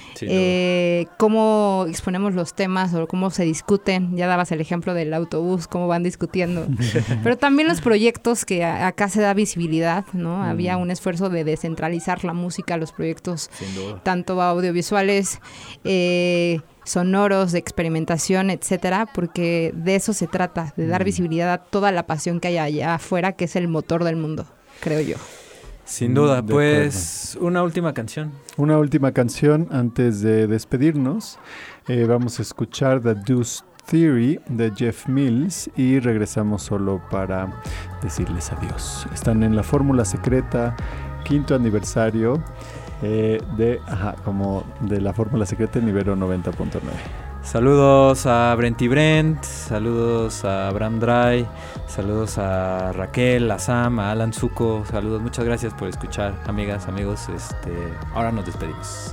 Cómo exponemos los temas o cómo se discuten, ya dabas el ejemplo del autobús, cómo van discutiendo, pero también los proyectos que acá se da visibilidad, ¿no? Había un esfuerzo de descentralizar la música, los proyectos tanto audiovisuales, sonoros, de experimentación, etcétera, porque de eso se trata, de dar visibilidad a toda la pasión que hay allá afuera, que es el motor del mundo, creo yo. Sin duda, pues una última canción. Una última canción antes de despedirnos. Vamos a escuchar The Deuce Theory de Jeff Mills y regresamos solo para decirles adiós. Están en la Fórmula Secreta, 5º aniversario de la Fórmula Secreta en Ibero 90.9. Saludos a Brent y Brent, saludos a Abraham Dry, saludos a Raquel, a Sam, a Alan Zuko, saludos, muchas gracias por escuchar, amigas, amigos, ahora nos despedimos.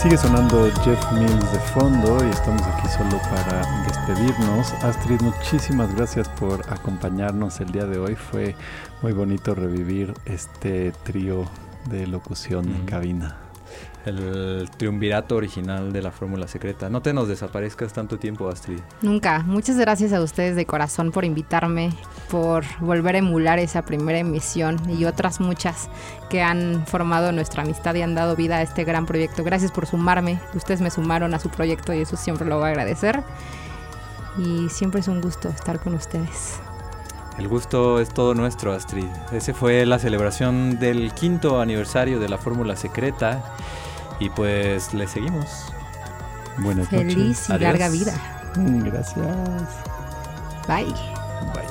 Sigue sonando Jeff Mills de fondo y estamos aquí solo para despedirnos. Astrid, muchísimas gracias por acompañarnos el día de hoy. Fue muy bonito revivir este trío de locución en cabina. El triunvirato original de la Fórmula Secreta. No te nos desaparezcas tanto tiempo, Astrid. Nunca. Muchas gracias a ustedes de corazón por invitarme, por volver a emular esa primera emisión y otras muchas que han formado nuestra amistad y han dado vida a este gran proyecto. Gracias por sumarme. Ustedes me sumaron a su proyecto y eso siempre lo voy a agradecer. Y siempre es un gusto estar con ustedes. El gusto es todo nuestro, Astrid. Ese fue la celebración del 5º aniversario de la Fórmula Secreta. Y pues le seguimos. Buenas noches. Feliz y larga vida. Gracias. Bye. Bye.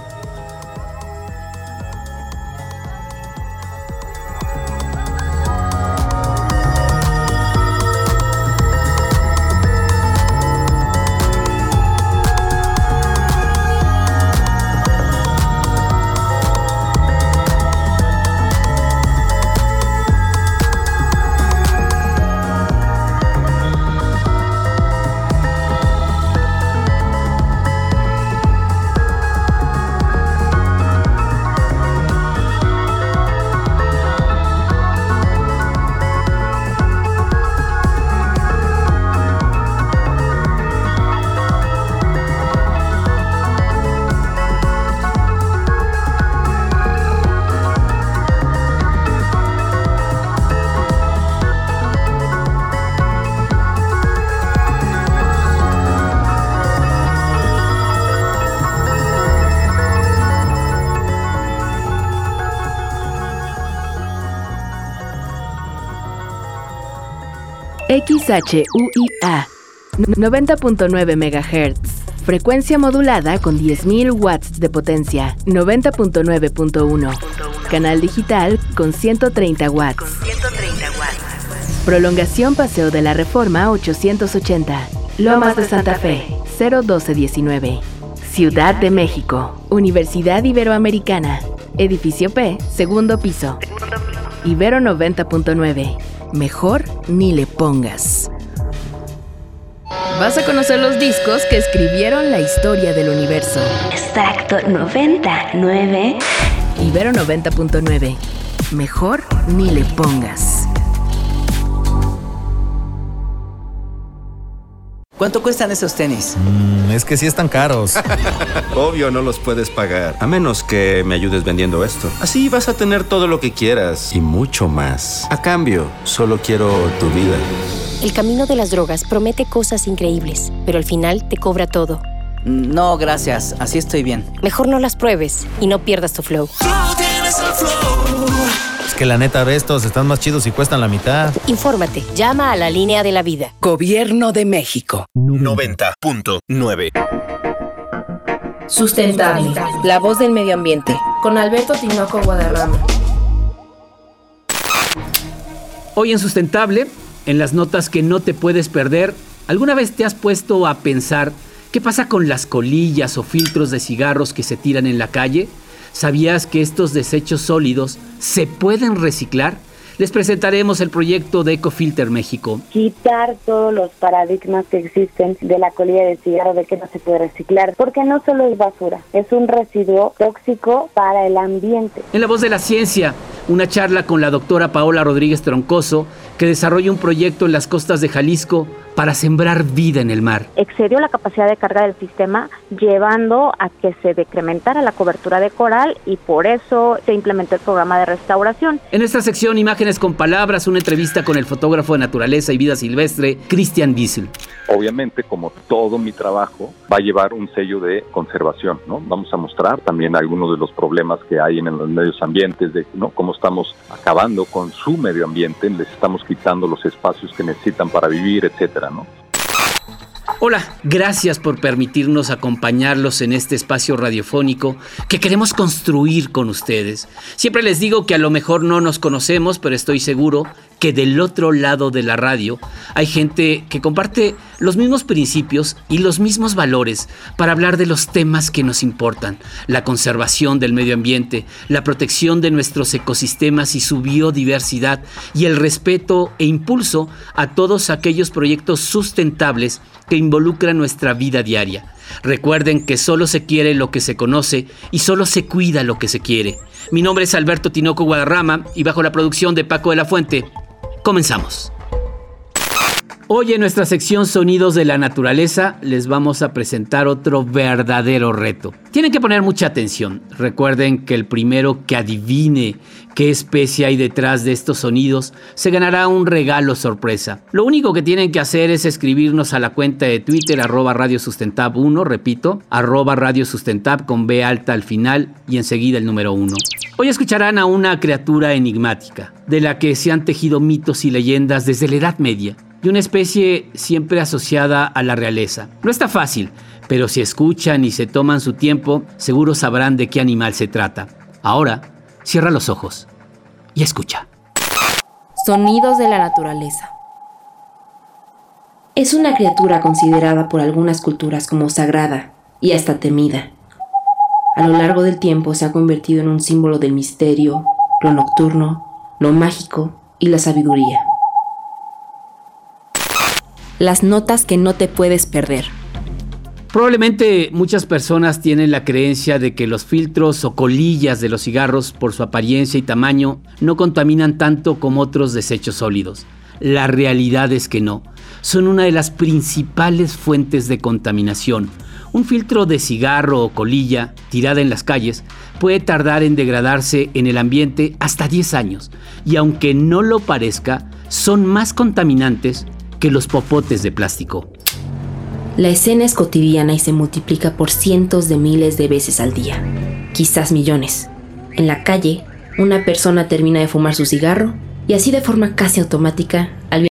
XHUIA 90.9 MHz. Frecuencia modulada con 10.000 watts de potencia. 90.9.1. Canal digital con 130 watts. Prolongación Paseo de la Reforma 880. Lomas de Santa Fe 01219. Ciudad de México. Universidad Iberoamericana. Edificio P, segundo piso. Ibero 90.9. Mejor ni le pongas. Vas a conocer los discos que escribieron la historia del universo. Extracto 99. Ibero 90.9. Mejor ni le pongas. ¿Cuánto cuestan esos tenis? Es que sí están caros. Obvio no los puedes pagar, a menos que me ayudes vendiendo esto. Así vas a tener todo lo que quieras y mucho más. A cambio, solo quiero tu vida. El camino de las drogas promete cosas increíbles, pero al final te cobra todo. No, gracias. Así estoy bien. Mejor no las pruebes y no pierdas tu flow. Es que la neta, estos están más chidos y cuestan la mitad. Infórmate. Llama a la línea de la vida. Gobierno de México. 90.9. Sustentable. La voz del medio ambiente. Con Alberto Tinoco Guadarrama. Hoy en Sustentable, en las notas que no te puedes perder, ¿alguna vez te has puesto a pensar qué pasa con las colillas o filtros de cigarros que se tiran en la calle? ¿Sabías que estos desechos sólidos se pueden reciclar? Les presentaremos el proyecto de Ecofilter México. Quitar todos los paradigmas que existen de la colilla de cigarro, de que no se puede reciclar, porque no solo es basura, es un residuo tóxico para el ambiente. En La Voz de la Ciencia, una charla con la doctora Paola Rodríguez Troncoso, que desarrolla un proyecto en las costas de Jalisco para sembrar vida en el mar. Excedió la capacidad de carga del sistema, llevando a que se decrementara la cobertura de coral y por eso se implementó el programa de restauración. En esta sección, Imágenes con Palabras, una entrevista con el fotógrafo de naturaleza y vida silvestre, Christian Wiesel. Obviamente, como todo mi trabajo, va a llevar un sello de conservación, ¿no? Vamos a mostrar también algunos de los problemas que hay en los medios ambientes, de ¿no? cómo estamos acabando con su medio ambiente, les estamos quitando los espacios que necesitan para vivir, etcétera, ¿no? Hola, gracias por permitirnos acompañarlos en este espacio radiofónico que queremos construir con ustedes. Siempre les digo que a lo mejor no nos conocemos, pero estoy seguro que del otro lado de la radio hay gente que comparte los mismos principios y los mismos valores para hablar de los temas que nos importan: la conservación del medio ambiente, la protección de nuestros ecosistemas y su biodiversidad, y el respeto e impulso a todos aquellos proyectos sustentables que involucran nuestra vida diaria. Recuerden que solo se quiere lo que se conoce y solo se cuida lo que se quiere. Mi nombre es Alberto Tinoco Guadarrama y bajo la producción de Paco de la Fuente, comenzamos. Hoy en nuestra sección Sonidos de la Naturaleza les vamos a presentar otro verdadero reto. Tienen que poner mucha atención. Recuerden que el primero que adivine qué especie hay detrás de estos sonidos se ganará un regalo sorpresa. Lo único que tienen que hacer es escribirnos a la cuenta de Twitter @RadioSustentab1, repito, @RadioSustentab con B alta al final y enseguida el número 1. Hoy escucharán a una criatura enigmática, de la que se han tejido mitos y leyendas desde la Edad Media, y una especie siempre asociada a la realeza. No está fácil, pero si escuchan y se toman su tiempo, seguro sabrán de qué animal se trata. Ahora, cierra los ojos y escucha. Sonidos de la naturaleza. Es una criatura considerada por algunas culturas como sagrada y hasta temida. A lo largo del tiempo se ha convertido en un símbolo del misterio, lo nocturno, lo mágico y la sabiduría. Las notas que no te puedes perder. Probablemente muchas personas tienen la creencia de que los filtros o colillas de los cigarros, por su apariencia y tamaño, no contaminan tanto como otros desechos sólidos. La realidad es que no. Son una de las principales fuentes de contaminación. Un filtro de cigarro o colilla tirada en las calles puede tardar en degradarse en el ambiente hasta 10 años. Y aunque no lo parezca, son más contaminantes que los popotes de plástico. La escena es cotidiana y se multiplica por cientos de miles de veces al día, quizás millones. En la calle, una persona termina de fumar su cigarro y así de forma casi automática, al